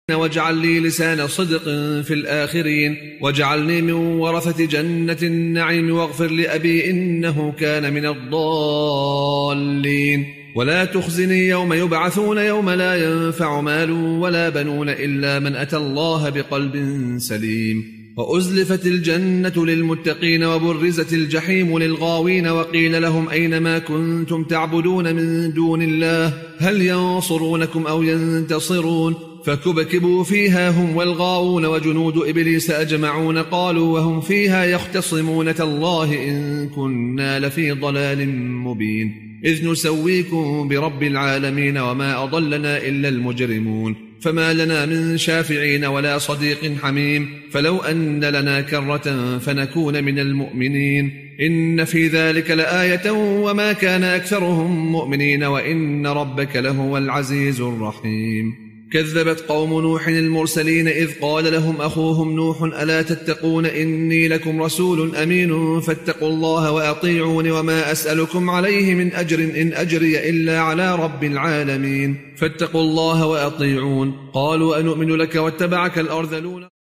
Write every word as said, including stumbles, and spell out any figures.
واجعل لي لسان صدق في الآخرين واجعلني من ورثة جنة النعيم واغفر لأبي إنه كان من الضالين ولا تخزني يوم يبعثون يوم لا ينفع مال ولا بنون إلا من أتى الله بقلب سليم وأزلفت الجنة للمتقين وبرزت الجحيم للغاوين وقيل لهم أين ما كنتم تعبدون من دون الله هل ينصرونكم أو ينتصرون فكبكبوا فيها هم والغاوون وجنود إبليس أجمعون قالوا وهم فيها يختصمون تالله إن كنا لفي ضلال مبين إذ نسويكم برب العالمين وما أضلنا إلا المجرمون فما لنا من شافعين ولا صديق حميم فلو أن لنا كرة فنكون من المؤمنين إن في ذلك لآية وما كان أكثرهم مؤمنين وإن ربك لهو العزيز الرحيم كذبت قوم نوح المرسلين إذ قال لهم أخوهم نوح ألا تتقون إني لكم رسول أمين فاتقوا الله وأطيعون وما أسألكم عليه من أجر إن أجري إلا على رب العالمين فاتقوا الله وأطيعون قالوا أنؤمن لك واتبعك الأرذلون